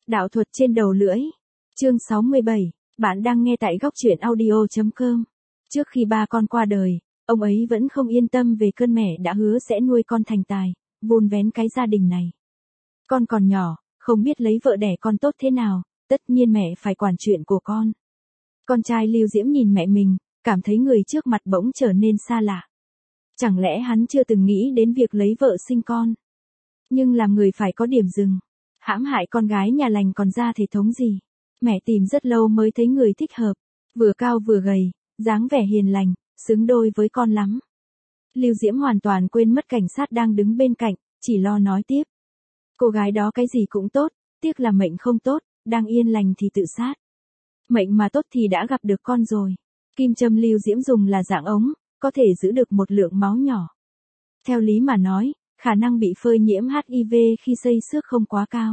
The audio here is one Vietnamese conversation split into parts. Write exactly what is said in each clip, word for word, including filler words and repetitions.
Đạo thuật trên đầu lưỡi. Chương sáu mươi bảy. Bạn đang nghe tại góc truyện audio chấm com. Trước khi ba con qua đời, ông ấy vẫn không yên tâm về cơn mẹ đã hứa sẽ nuôi con thành tài, vun vén cái gia đình này. Con còn nhỏ, không biết lấy vợ đẻ con tốt thế nào, tất nhiên mẹ phải quản chuyện của con. Con trai Lưu Diễm nhìn mẹ mình, cảm thấy người trước mặt bỗng trở nên xa lạ. Chẳng lẽ hắn chưa từng nghĩ đến việc lấy vợ sinh con? Nhưng làm người phải có điểm dừng. Hãm hại con gái nhà lành còn ra thể thống gì? Mẹ tìm rất lâu mới thấy người thích hợp. Vừa cao vừa gầy, dáng vẻ hiền lành, xứng đôi với con lắm. Lưu Diễm hoàn toàn quên mất cảnh sát đang đứng bên cạnh, chỉ lo nói tiếp. Cô gái đó cái gì cũng tốt, tiếc là mệnh không tốt, đang yên lành thì tự sát. Mệnh mà tốt thì đã gặp được con rồi. Kim châm Lưu Diễm dùng là dạng ống, có thể giữ được một lượng máu nhỏ. Theo lý mà nói, khả năng bị phơi nhiễm hát i vê khi xây xước không quá cao.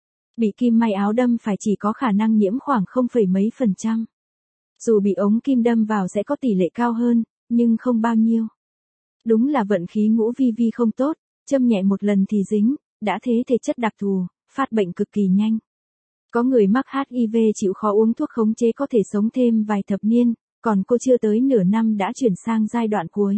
Bị kim may áo đâm phải chỉ có khả năng nhiễm khoảng không phẩy mấy phần trăm. Dù bị ống kim đâm vào sẽ có tỷ lệ cao hơn, nhưng không bao nhiêu. Đúng là vận khí ngũ vi vi không tốt, châm nhẹ một lần thì dính, đã thế thể chất đặc thù, phát bệnh cực kỳ nhanh. Có người mắc hát i vê chịu khó uống thuốc khống chế có thể sống thêm vài thập niên, còn cô chưa tới nửa năm đã chuyển sang giai đoạn cuối.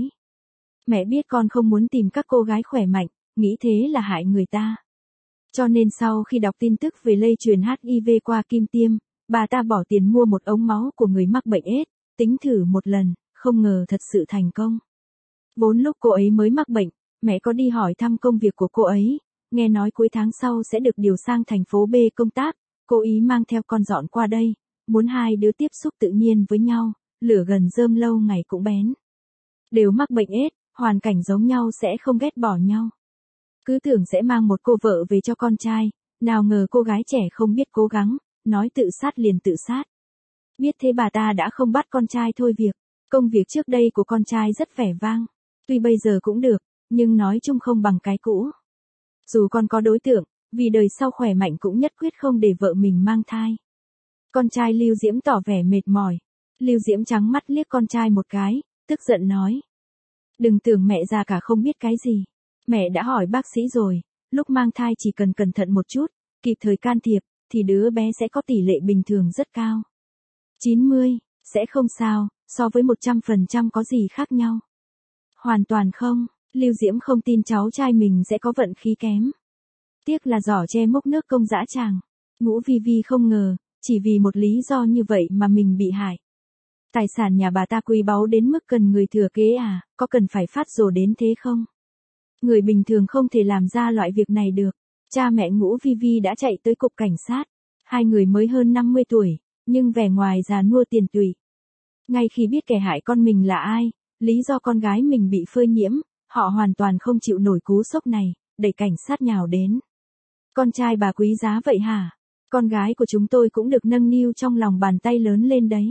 Mẹ biết con không muốn tìm các cô gái khỏe mạnh, nghĩ thế là hại người ta. Cho nên sau khi đọc tin tức về lây truyền hát i vê qua kim tiêm, bà ta bỏ tiền mua một ống máu của người mắc bệnh ết, tính thử một lần, không ngờ thật sự thành công. Vốn lúc cô ấy mới mắc bệnh, mẹ có đi hỏi thăm công việc của cô ấy, nghe nói cuối tháng sau sẽ được điều sang thành phố B công tác, cô ý mang theo con dọn qua đây, muốn hai đứa tiếp xúc tự nhiên với nhau, lửa gần rơm lâu ngày cũng bén. Đều mắc bệnh ết, hoàn cảnh giống nhau sẽ không ghét bỏ nhau. Cứ tưởng sẽ mang một cô vợ về cho con trai, nào ngờ cô gái trẻ không biết cố gắng, nói tự sát liền tự sát. Biết thế bà ta đã không bắt con trai thôi việc, công việc trước đây của con trai rất vẻ vang. Tuy bây giờ cũng được, nhưng nói chung không bằng cái cũ. Dù con có đối tượng, vì đời sau khỏe mạnh cũng nhất quyết không để vợ mình mang thai. Con trai Lưu Diễm tỏ vẻ mệt mỏi. Lưu Diễm trắng mắt liếc con trai một cái, tức giận nói. Đừng tưởng mẹ già cả không biết cái gì. Mẹ đã hỏi bác sĩ rồi, lúc mang thai chỉ cần cẩn thận một chút, kịp thời can thiệp, thì đứa bé sẽ có tỷ lệ bình thường rất cao. chín mươi, sẽ không sao, so với một trăm phần trăm có gì khác nhau. Hoàn toàn không, Lưu Diễm không tin cháu trai mình sẽ có vận khí kém. Tiếc là giỏ che múc nước công dã tràng. Ngũ Vi Vi không ngờ, chỉ vì một lý do như vậy mà mình bị hại. Tài sản nhà bà ta quý báu đến mức cần người thừa kế à, có cần phải phát rồ đến thế không? Người bình thường không thể làm ra loại việc này được. Cha mẹ Ngũ Vi Vi đã chạy tới cục cảnh sát. Hai người mới hơn năm mươi tuổi, nhưng vẻ ngoài già nua tiền tùy. Ngay khi biết kẻ hại con mình là ai, lý do con gái mình bị phơi nhiễm, họ hoàn toàn không chịu nổi cú sốc này, đẩy cảnh sát nhào đến. Con trai bà quý giá vậy hả? Con gái của chúng tôi cũng được nâng niu trong lòng bàn tay lớn lên đấy.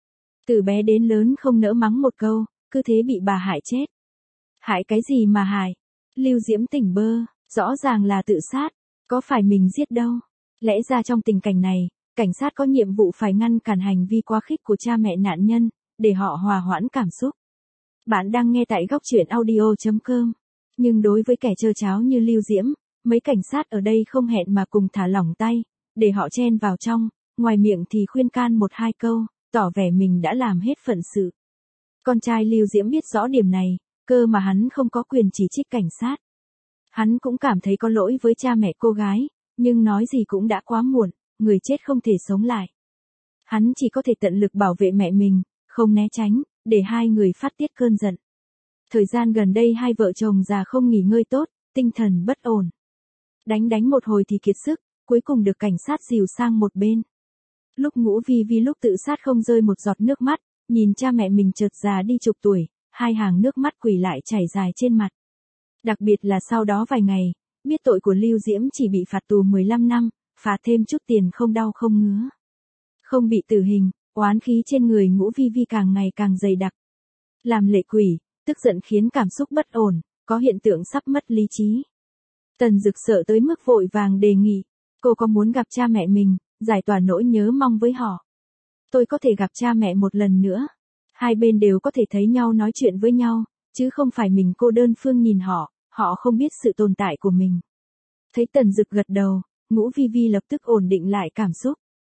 Từ bé đến lớn không nỡ mắng một câu, cứ thế bị bà hại chết. Hại cái gì mà hại? Lưu Diễm tỉnh bơ, rõ ràng là tự sát, có phải mình giết đâu. Lẽ ra trong tình cảnh này, cảnh sát có nhiệm vụ phải ngăn cản hành vi quá khích của cha mẹ nạn nhân, để họ hòa hoãn cảm xúc. Bạn đang nghe tại góc truyện audio chấm com. Nhưng đối với kẻ trơ tráo như Lưu Diễm, mấy cảnh sát ở đây không hẹn mà cùng thả lỏng tay, để họ chen vào trong, ngoài miệng thì khuyên can một hai câu, tỏ vẻ mình đã làm hết phận sự. Con trai Lưu Diễm biết rõ điểm này, cơ mà hắn không có quyền chỉ trích cảnh sát. Hắn cũng cảm thấy có lỗi với cha mẹ cô gái, nhưng nói gì cũng đã quá muộn, người chết không thể sống lại. Hắn chỉ có thể tận lực bảo vệ mẹ mình, không né tránh, để hai người phát tiết cơn giận. Thời gian gần đây hai vợ chồng già không nghỉ ngơi tốt, tinh thần bất ổn. Đánh đánh một hồi thì kiệt sức, cuối cùng được cảnh sát dìu sang một bên. Lúc Ngũ Vi Vi lúc tự sát không rơi một giọt nước mắt, nhìn cha mẹ mình chợt già đi chục tuổi, hai hàng nước mắt quỳ lại chảy dài trên mặt. Đặc biệt là sau đó vài ngày, biết tội của Lưu Diễm chỉ bị phạt tù mười lăm năm, phạt thêm chút tiền không đau không ngứa. Không bị tử hình, oán khí trên người Ngũ Vi Vi càng ngày càng dày đặc. Làm lệ quỷ, tức giận khiến cảm xúc bất ổn, có hiện tượng sắp mất lý trí. Tần Dực sợ tới mức vội vàng đề nghị, cô có muốn gặp cha mẹ mình, giải tỏa nỗi nhớ mong với họ. Tôi có thể gặp cha mẹ một lần nữa. Hai bên đều có thể thấy nhau nói chuyện với nhau, chứ không phải mình cô đơn phương nhìn họ, họ không biết sự tồn tại của mình. Thấy Tần Dực gật đầu, Ngũ Vi Vi lập tức ổn định lại cảm xúc.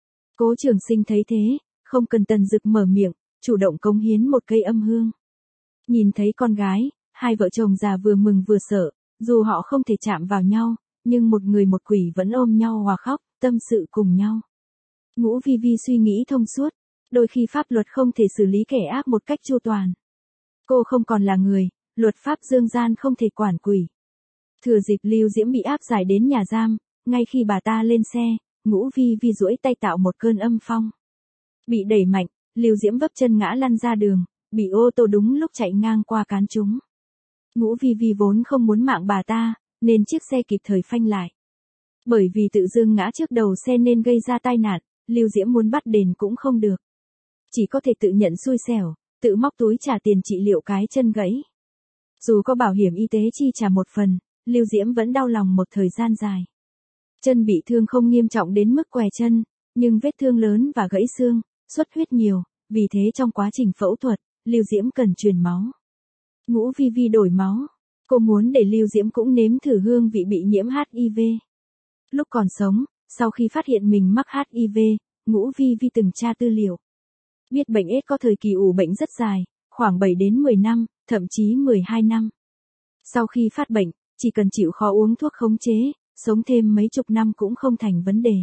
Cố Trường Sinh thấy thế, không cần Tần Dực mở miệng, chủ động cống hiến một cây âm hương. Nhìn thấy con gái, hai vợ chồng già vừa mừng vừa sợ, dù họ không thể chạm vào nhau, nhưng một người một quỷ vẫn ôm nhau hòa khóc, tâm sự cùng nhau. Ngũ Vi Vi suy nghĩ thông suốt, đôi khi pháp luật không thể xử lý kẻ ác một cách chu toàn. Cô không còn là người, luật pháp dương gian không thể quản quỷ. Thừa dịp Lưu Diễm bị áp giải đến nhà giam, ngay khi bà ta lên xe, Ngũ Vi Vi duỗi tay tạo một cơn âm phong. Bị đẩy mạnh, Lưu Diễm vấp chân ngã lăn ra đường, bị ô tô đúng lúc chạy ngang qua cán trúng. Ngũ Vi Vi vốn không muốn mạng bà ta, nên chiếc xe kịp thời phanh lại. Bởi vì tự dưng ngã trước đầu xe nên gây ra tai nạn, Lưu Diễm muốn bắt đền cũng không được. Chỉ có thể tự nhận xui xẻo, tự móc túi trả tiền trị liệu cái chân gãy. Dù có bảo hiểm y tế chi trả một phần, Lưu Diễm vẫn đau lòng một thời gian dài. Chân bị thương không nghiêm trọng đến mức què chân, nhưng vết thương lớn và gãy xương, xuất huyết nhiều, vì thế trong quá trình phẫu thuật, Lưu Diễm cần truyền máu. Ngũ Vi Vi đổi máu, cô muốn để Lưu Diễm cũng nếm thử hương vị bị nhiễm hát i vê. Lúc còn sống, sau khi phát hiện mình mắc hát i vê, Ngũ Vi Vi từng tra tư liệu. Biết bệnh ết có thời kỳ ủ bệnh rất dài, khoảng bảy đến mười năm, thậm chí mười hai năm. Sau khi phát bệnh, chỉ cần chịu khó uống thuốc khống chế, sống thêm mấy chục năm cũng không thành vấn đề.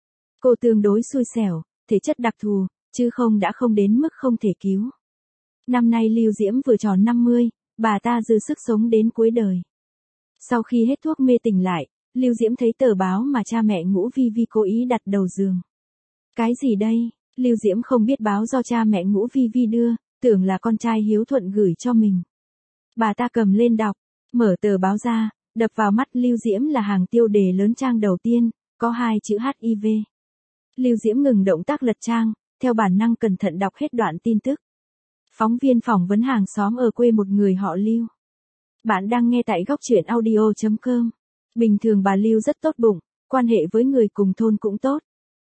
Cô tương đối xui xẻo, thể chất đặc thù, chứ không đã không đến mức không thể cứu. Năm nay Lưu Diễm vừa tròn năm mươi, bà ta dư sức sống đến cuối đời. Sau khi hết thuốc mê tỉnh lại, Lưu Diễm thấy tờ báo mà cha mẹ Ngũ Vi Vi cố ý đặt đầu giường. Cái gì đây? Lưu Diễm không biết báo do cha mẹ Ngũ Vi Vi đưa, tưởng là con trai hiếu thuận gửi cho mình. Bà ta cầm lên đọc, mở tờ báo ra, đập vào mắt Lưu Diễm là hàng tiêu đề lớn trang đầu tiên, có hai chữ hát i vê. Lưu Diễm ngừng động tác lật trang, theo bản năng cẩn thận đọc hết đoạn tin tức. Phóng viên phỏng vấn hàng xóm ở quê một người họ Lưu. Bạn đang nghe tại góc truyện audio chấm com. Bình thường bà Lưu rất tốt bụng, quan hệ với người cùng thôn cũng tốt.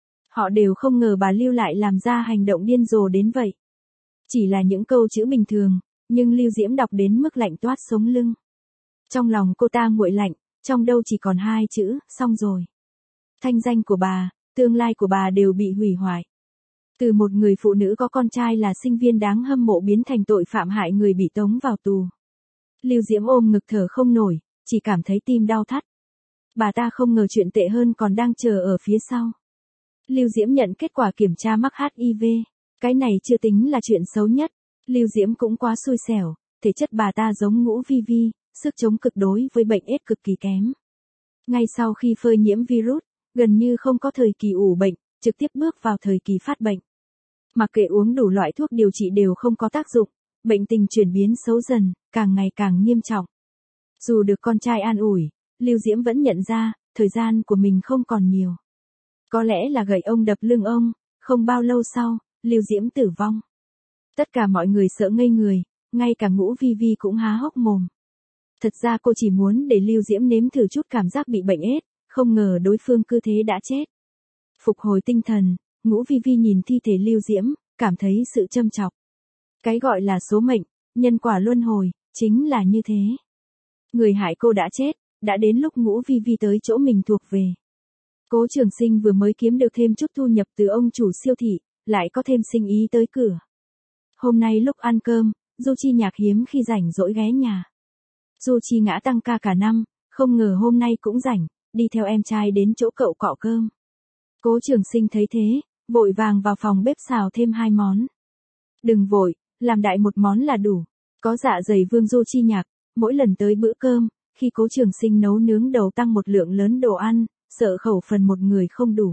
Họ đều không ngờ bà Lưu lại làm ra hành động điên rồ đến vậy. Chỉ là những câu chữ bình thường, nhưng Lưu Diễm đọc đến mức lạnh toát sống lưng. Trong lòng cô ta nguội lạnh, trong đâu chỉ còn hai chữ, xong rồi. Thanh danh của bà, tương lai của bà đều bị hủy hoại. Từ một người phụ nữ có con trai là sinh viên đáng hâm mộ biến thành tội phạm hại người bị tống vào tù. Lưu Diễm ôm ngực thở không nổi, chỉ cảm thấy tim đau thắt. Bà ta không ngờ chuyện tệ hơn còn đang chờ ở phía sau. Lưu Diễm nhận kết quả kiểm tra mắc hát i vê. Cái này chưa tính là chuyện xấu nhất. Lưu Diễm cũng quá xui xẻo, thể chất bà ta giống Ngũ Vi Vi, sức chống cực đối với bệnh ết cực kỳ kém. Ngay sau khi phơi nhiễm virus, gần như không có thời kỳ ủ bệnh, trực tiếp bước vào thời kỳ phát bệnh. Mặc kệ uống đủ loại thuốc điều trị đều không có tác dụng, bệnh tình chuyển biến xấu dần, càng ngày càng nghiêm trọng. Dù được con trai an ủi, Lưu Diễm vẫn nhận ra, thời gian của mình không còn nhiều. Có lẽ là gậy ông đập lưng ông, không bao lâu sau, Lưu Diễm tử vong. Tất cả mọi người sợ ngây người, ngay cả Ngũ Vi Vi cũng há hốc mồm. Thật ra cô chỉ muốn để Lưu Diễm nếm thử chút cảm giác bị bệnh ết, không ngờ đối phương cứ thế đã chết. Phục hồi tinh thần, Ngũ Vi Vi nhìn thi thể Lưu Diễm, cảm thấy sự châm chọc. Cái gọi là số mệnh, nhân quả luân hồi, chính là như thế. Người hại cô đã chết, đã đến lúc Ngũ Vi Vi tới chỗ mình thuộc về. Cố Trường Sinh vừa mới kiếm được thêm chút thu nhập từ ông chủ siêu thị, lại có thêm sinh ý tới cửa. Hôm nay lúc ăn cơm, Du Chi Nhạc hiếm khi rảnh rỗi ghé nhà. Du Chi Ngã tăng ca cả năm, không ngờ hôm nay cũng rảnh, đi theo em trai đến chỗ cậu cọ cơm. Cố Trường Sinh thấy thế, vội vàng vào phòng bếp xào thêm hai món. Đừng vội, làm đại một món là đủ. Có dạ dày vương Du Chi Nhạc, mỗi lần tới bữa cơm, khi Cố Trường Sinh nấu nướng đầu tăng một lượng lớn đồ ăn, sợ khẩu phần một người không đủ.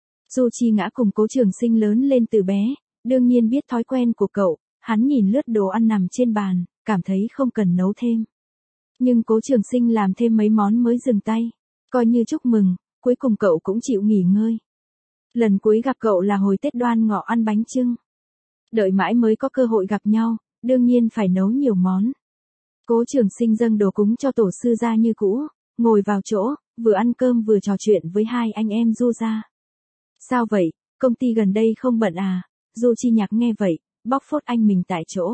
Du Chi Ngã cùng Cố Trường Sinh lớn lên từ bé, đương nhiên biết thói quen của cậu, hắn nhìn lướt đồ ăn nằm trên bàn, cảm thấy không cần nấu thêm. Nhưng Cố Trường Sinh làm thêm mấy món mới dừng tay, coi như chúc mừng, cuối cùng cậu cũng chịu nghỉ ngơi. Lần cuối gặp cậu là hồi Tết Đoan Ngọ ăn bánh chưng. Đợi mãi mới có cơ hội gặp nhau, đương nhiên phải nấu nhiều món. Cố Trường Sinh dâng đồ cúng cho tổ sư ra như cũ, ngồi vào chỗ, vừa ăn cơm vừa trò chuyện với hai anh em Du gia. Sao vậy, công ty gần đây không bận à? Du Chi Nhạc nghe vậy, bóc phốt anh mình tại chỗ.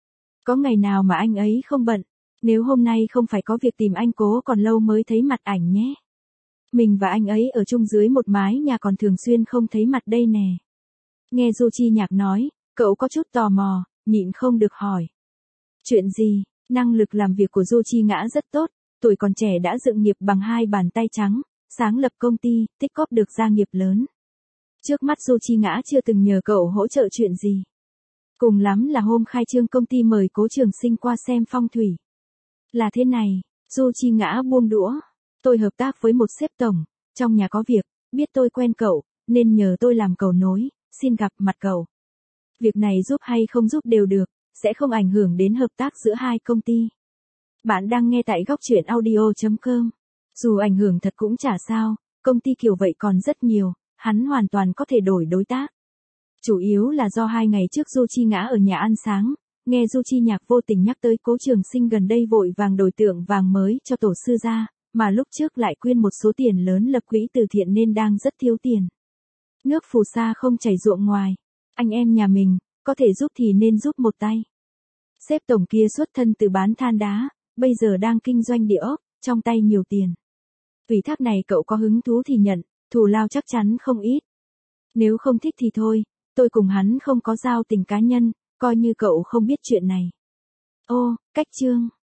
Có ngày nào mà anh ấy không bận, nếu hôm nay không phải có việc tìm anh Cố còn lâu mới thấy mặt ảnh nhé. Mình và anh ấy ở chung dưới một mái nhà còn thường xuyên không thấy mặt đây nè. Nghe Du Chi Nhạc nói, cậu có chút tò mò, nhịn không được hỏi. Chuyện gì? Năng lực làm việc của Du Chi Ngã rất tốt, tuổi còn trẻ đã dựng nghiệp bằng hai bàn tay trắng, sáng lập công ty, tích góp được gia nghiệp lớn. Trước mắt Du Chi Ngã chưa từng nhờ cậu hỗ trợ chuyện gì. Cùng lắm là hôm khai trương công ty mời Cố Trường Sinh qua xem phong thủy. Là thế này, Du Chi Ngã buông đũa. Tôi hợp tác với một sếp tổng, trong nhà có việc, biết tôi quen cậu, nên nhờ tôi làm cầu nối, xin gặp mặt cậu. Việc này giúp hay không giúp đều được, sẽ không ảnh hưởng đến hợp tác giữa hai công ty. Bạn đang nghe tại góc truyện audio chấm com. Dù ảnh hưởng thật cũng chả sao, công ty kiểu vậy còn rất nhiều, hắn hoàn toàn có thể đổi đối tác. Chủ yếu là do hai ngày trước Du Chi Ngã ở nhà ăn sáng, nghe Du Chi Nhạc vô tình nhắc tới Cố Trường Sinh gần đây vội vàng đổi tượng vàng mới cho tổ sư gia, mà lúc trước lại quyên một số tiền lớn lập quỹ từ thiện nên đang rất thiếu tiền. Nước phù sa không chảy ruộng ngoài, anh em nhà mình, có thể giúp thì nên giúp một tay. Sếp tổng kia xuất thân từ bán than đá, bây giờ đang kinh doanh địa ốc, trong tay nhiều tiền. Ủy thác này cậu có hứng thú thì nhận, thù lao chắc chắn không ít. Nếu không thích thì thôi, tôi cùng hắn không có giao tình cá nhân, coi như cậu không biết chuyện này. Ô, cách chương.